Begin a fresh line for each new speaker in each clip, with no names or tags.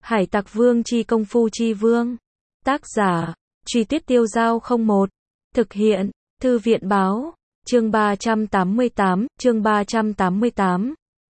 Hải Tặc Vương chi công phu chi vương. Tác giả, Truy Tuyết Tiêu Dao 01. Thực hiện, Thư viện báo, chương 388.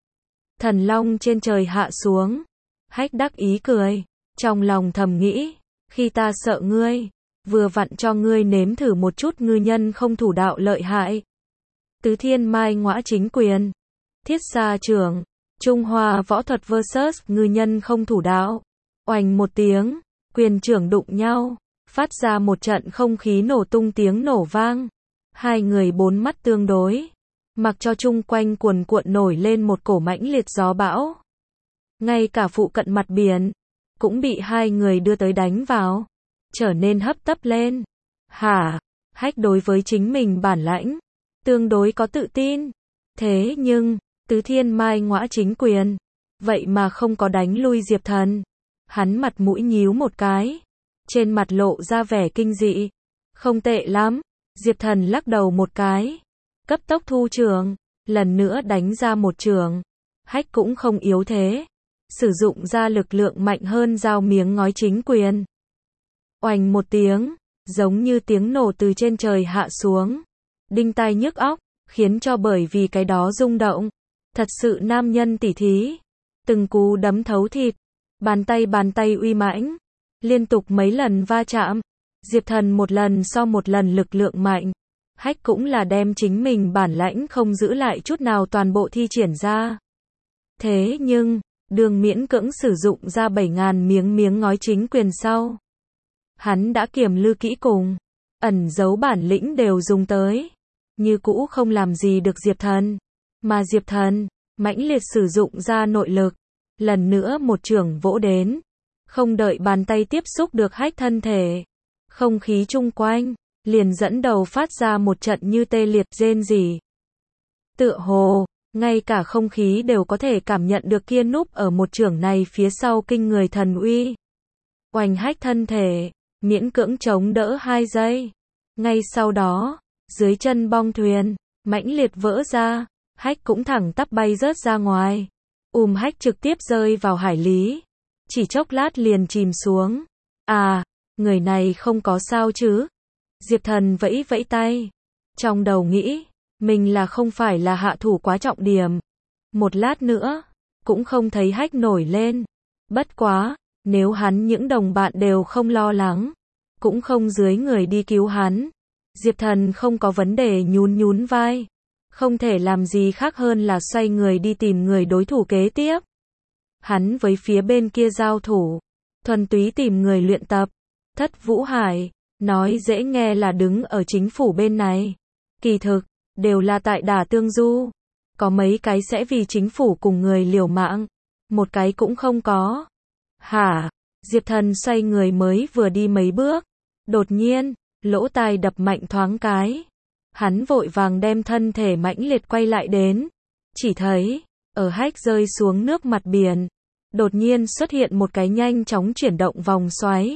Thần Long trên trời hạ xuống. Hách đắc ý cười, trong lòng thầm nghĩ, khi ta sợ ngươi, vừa vặn cho ngươi nếm thử một chút ngư nhân không thủ đạo lợi hại. Tứ Thiên Mai Ngõa Chính Quyền, Thiết Xa Trưởng, Trung Hoa võ thuật vs ngư nhân không thủ đạo. Oành một tiếng, quyền trưởng đụng nhau, phát ra một trận không khí nổ tung tiếng nổ vang. Hai người bốn mắt tương đối, mặc cho chung quanh cuồn cuộn nổi lên một cổ mãnh liệt gió bão. Ngay cả phụ cận mặt biển, cũng bị hai người đưa tới đánh vào, trở nên hấp tấp lên. Hả? Hách đối với chính mình bản lãnh, tương đối có tự tin. Thế nhưng, Tứ Thiên Mai Ngõa Chính Quyền, vậy mà không có đánh lui Diệp Thần. Hắn mặt mũi nhíu một cái, trên mặt lộ ra vẻ kinh dị. Không tệ lắm. Diệp Thần lắc đầu một cái, cấp tốc thu trường, lần nữa đánh ra một trường. Hách cũng không yếu thế, sử dụng ra lực lượng mạnh hơn dao miếng ngói chính quyền. Oành một tiếng, giống như tiếng nổ từ trên trời hạ xuống, đinh tai nhức óc, khiến cho bởi vì cái đó rung động. Thật sự nam nhân tỉ thí, từng cú đấm thấu thịt, bàn tay uy mãnh, liên tục mấy lần va chạm. Diệp Thần một lần so một lần lực lượng mạnh. Hách cũng là đem chính mình bản lãnh không giữ lại chút nào toàn bộ thi triển ra. Thế nhưng, đường miễn cưỡng sử dụng ra 7.000 miếng ngói chính quyền sau, hắn đã kiềm lư kỹ cùng, ẩn giấu bản lĩnh đều dùng tới, như cũ không làm gì được Diệp Thần. Mà Diệp Thần, mãnh liệt sử dụng ra nội lực, lần nữa một chưởng vỗ đến, không đợi bàn tay tiếp xúc được Hách thân thể. Không khí chung quanh, liền dẫn đầu phát ra một trận như tê liệt rên rỉ. Tựa hồ, ngay cả không khí đều có thể cảm nhận được kia núp ở một chưởng này phía sau kinh người thần uy. Oanh Hách thân thể, miễn cưỡng chống đỡ 2 giây. Ngay sau đó, dưới chân bong thuyền, mãnh liệt vỡ ra, Hách cũng thẳng tắp bay rớt ra ngoài. Hách trực tiếp rơi vào hải lý. Chỉ chốc lát liền chìm xuống. À, người này không có sao chứ? Diệp Thần vẫy vẫy tay. Trong đầu nghĩ, mình là không phải là hạ thủ quá trọng điểm. Một lát nữa, cũng không thấy Hách nổi lên. Bất quá, nếu hắn những đồng bạn đều không lo lắng, cũng không dưới người đi cứu hắn. Diệp Thần không có vấn đề nhún vai. Không thể làm gì khác hơn là xoay người đi tìm người đối thủ kế tiếp. Hắn với phía bên kia giao thủ, thuần túy tìm người luyện tập. Thất Vũ Hải, nói dễ nghe là đứng ở chính phủ bên này. Kỳ thực, đều là tại đả tương du. Có mấy cái sẽ vì chính phủ cùng người liều mạng, một cái cũng không có. Hả? Diệp Thần xoay người mới vừa đi mấy bước, đột nhiên, lỗ tai đập mạnh thoáng cái. Hắn vội vàng đem thân thể mãnh liệt quay lại đến. Chỉ thấy, ở Hách rơi xuống nước mặt biển, đột nhiên xuất hiện một cái nhanh chóng chuyển động vòng xoáy.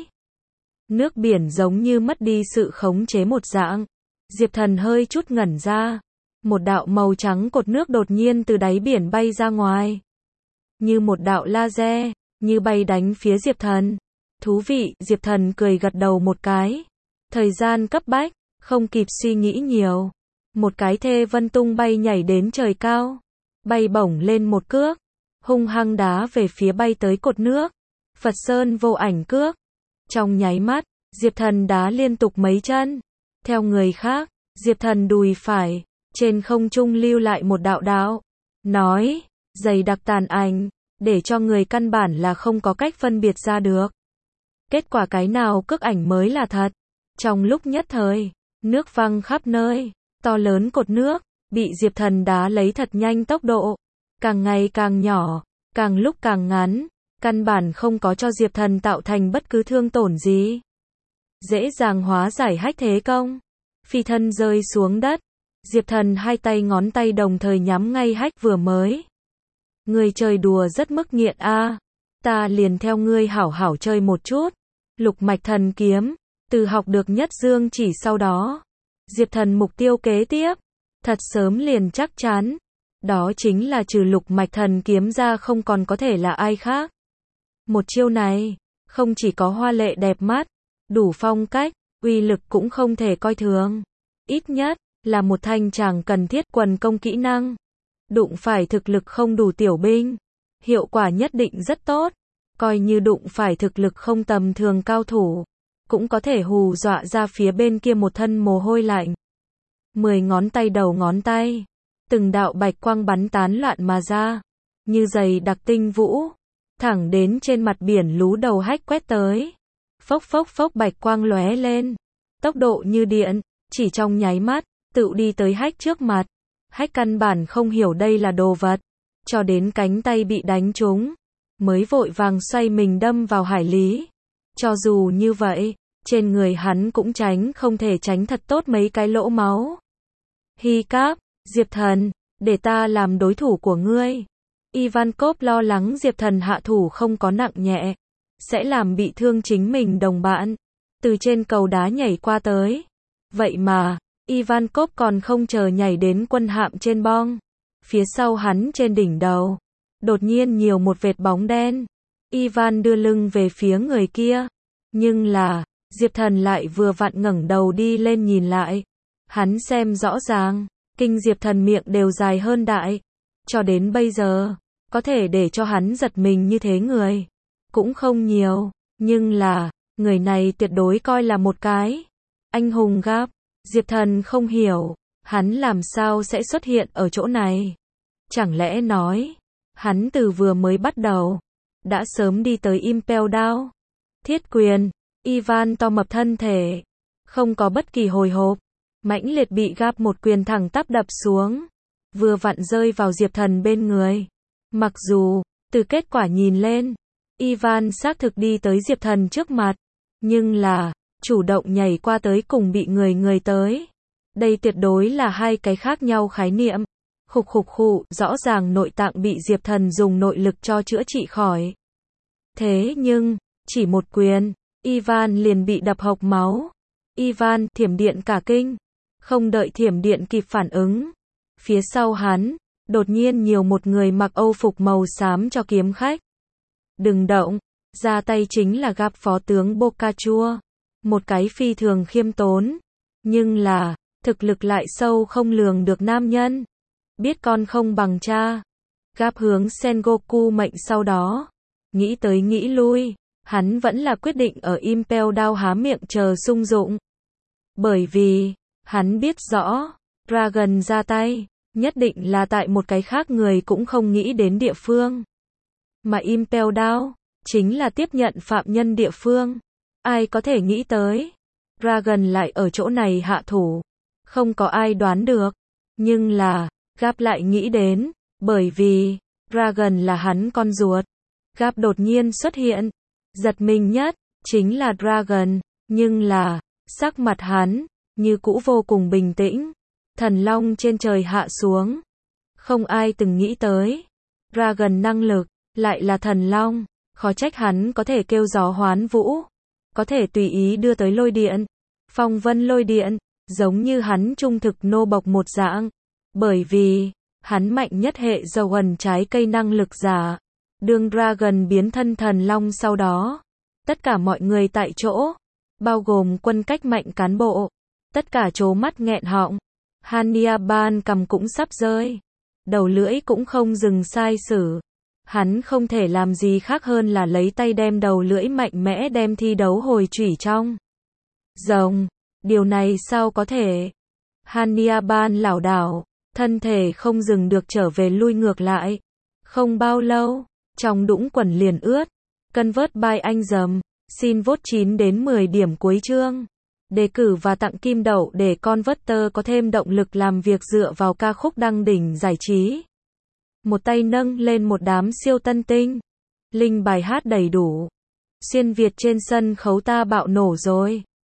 Nước biển giống như mất đi sự khống chế một dạng. Diệp Thần hơi chút ngẩn ra. Một đạo màu trắng cột nước đột nhiên từ đáy biển bay ra ngoài. Như một đạo laser, như bay đánh phía Diệp Thần. Thú vị, Diệp Thần cười gật đầu một cái. Thời gian cấp bách, không kịp suy nghĩ nhiều. Một cái thê vân tung bay nhảy đến trời cao. Bay bổng lên một cước. Hung hăng đá về phía bay tới cột nước. Phật Sơn vô ảnh cước. Trong nháy mắt, Diệp Thần đá liên tục mấy chân. Theo người khác, Diệp Thần đùi phải, trên không trung lưu lại một đạo đạo. Nói, dày đặc tàn ảnh, để cho người căn bản là không có cách phân biệt ra được. Kết quả cái nào cước ảnh mới là thật. Trong lúc nhất thời, nước văng khắp nơi, to lớn cột nước, bị Diệp Thần đá lấy thật nhanh tốc độ. Càng ngày càng nhỏ, càng lúc càng ngắn. Căn bản không có cho Diệp Thần tạo thành bất cứ thương tổn gì. Dễ dàng hóa giải Hách thế công. Phi thân rơi xuống đất. Diệp Thần hai tay ngón tay đồng thời nhắm ngay Hách vừa mới. Người chơi đùa rất mức nghiện a. Ta liền theo ngươi hảo hảo chơi một chút. Lục mạch thần kiếm. Từ học được nhất dương chỉ sau đó. Diệp Thần mục tiêu kế tiếp. Thật sớm liền chắc chắn. Đó chính là trừ lục mạch thần kiếm ra không còn có thể là ai khác. Một chiêu này, không chỉ có hoa lệ đẹp mắt, đủ phong cách, uy lực cũng không thể coi thường. Ít nhất, là một thanh chàng cần thiết quần công kỹ năng. Đụng phải thực lực không đủ tiểu binh, hiệu quả nhất định rất tốt. Coi như đụng phải thực lực không tầm thường cao thủ, cũng có thể hù dọa ra phía bên kia một thân mồ hôi lạnh. 10 ngón tay đầu ngón tay, từng đạo bạch quang bắn tán loạn mà ra, như giày đặc tinh vũ, thẳng đến trên mặt biển lú đầu hách quét tới. Phốc phốc phốc bạch quang lóe lên, tốc độ như điện, chỉ trong nháy mắt, tự đi tới hách trước mặt. Hách căn bản không hiểu đây là đồ vật, cho đến cánh tay bị đánh trúng, mới vội vàng xoay mình đâm vào hải lý. Cho dù như vậy, trên người hắn cũng không thể tránh thật tốt mấy cái lỗ máu. Hi Cáp, Diệp Thần, để ta làm đối thủ của ngươi. Ivankov lo lắng Diệp Thần hạ thủ không có nặng nhẹ, sẽ làm bị thương chính mình đồng bạn. Từ trên cầu đá nhảy qua tới. Vậy mà, Ivankov còn không chờ nhảy đến quân hạm trên bong. Phía sau hắn trên đỉnh đầu, đột nhiên nhiều một vệt bóng đen. Ivan đưa lưng về phía người kia. Nhưng là, Diệp Thần lại vừa vặn ngẩng đầu đi lên nhìn lại. Hắn xem rõ ràng, kinh Diệp Thần miệng đều dài hơn đại. Cho đến bây giờ, có thể để cho hắn giật mình như thế người cũng không nhiều. Nhưng là, người này tuyệt đối coi là một cái anh hùng Gáp. Diệp Thần không hiểu, hắn làm sao sẽ xuất hiện ở chỗ này. Chẳng lẽ nói, hắn từ vừa mới bắt đầu, đã sớm đi tới Impel Down. Thiết quyền, Ivan to mập thân thể, không có bất kỳ hồi hộp, mãnh liệt bị Gáp một quyền thẳng tắp đập xuống, vừa vặn rơi vào Diệp Thần bên người. Mặc dù, từ kết quả nhìn lên, Ivan xác thực đi tới Diệp Thần trước mặt, nhưng là, chủ động nhảy qua tới cùng bị người tới. Đây tuyệt đối là hai cái khác nhau khái niệm. Khục khục khụ, rõ ràng nội tạng bị Diệp Thần dùng nội lực cho chữa trị khỏi. Thế nhưng, chỉ một quyền, Ivan liền bị đập hộc máu. Ivan, thiểm điện cả kinh. Không đợi thiểm điện kịp phản ứng. Phía sau hắn, đột nhiên nhiều một người mặc âu phục màu xám cho kiếm khách. Đừng động, ra tay chính là Gáp phó tướng Bocachua. Một cái phi thường khiêm tốn. Nhưng là, thực lực lại sâu không lường được nam nhân. Biết con không bằng cha. Gáp hướng Sengoku mệnh sau đó. Nghĩ tới nghĩ lui, hắn vẫn là quyết định ở Impel Down há miệng chờ sung dụng. Bởi vì, hắn biết rõ, Dragon ra tay, nhất định là tại một cái khác người cũng không nghĩ đến địa phương. Mà Impel Down, chính là tiếp nhận phạm nhân địa phương. Ai có thể nghĩ tới, Dragon lại ở chỗ này hạ thủ. Không có ai đoán được. Nhưng là, Gáp lại nghĩ đến, bởi vì, Dragon là hắn con ruột. Gáp đột nhiên xuất hiện. Giật mình nhất, chính là Dragon. Nhưng là, sắc mặt hắn, như cũ vô cùng bình tĩnh. Thần long trên trời hạ xuống. Không ai từng nghĩ tới. Dragon năng lực, lại là thần long. Khó trách hắn có thể kêu gió hoán vũ. Có thể tùy ý đưa tới lôi điện. Phong vân lôi điện, giống như hắn trung thực nô bộc một dạng. Bởi vì, hắn mạnh nhất hệ dầu ẩn trái cây năng lực giả. Đương Dragon biến thân thần long sau đó. Tất cả mọi người tại chỗ, bao gồm quân cách mạnh cán bộ, tất cả trố mắt nghẹn họng. Hania Ban cầm cũng sắp rơi. Đầu lưỡi cũng không dừng sai sử. Hắn không thể làm gì khác hơn là lấy tay đem đầu lưỡi mạnh mẽ đem thi đấu hồi chủy trong rồng. Điều này sao có thể? Hania Ban lảo đảo, thân thể không dừng được trở về lui ngược lại. Không bao lâu, trong đũng quần liền ướt. Convert by anh dầm, xin vote 9 đến 10 điểm cuối chương. Đề cử và tặng kim đậu để Converter có thêm động lực làm việc dựa vào ca khúc đăng đỉnh giải trí. Một tay nâng lên một đám siêu tân tinh. Link bài hát đầy đủ. Xuyên Việt trên sân khấu ta bạo nổ rồi.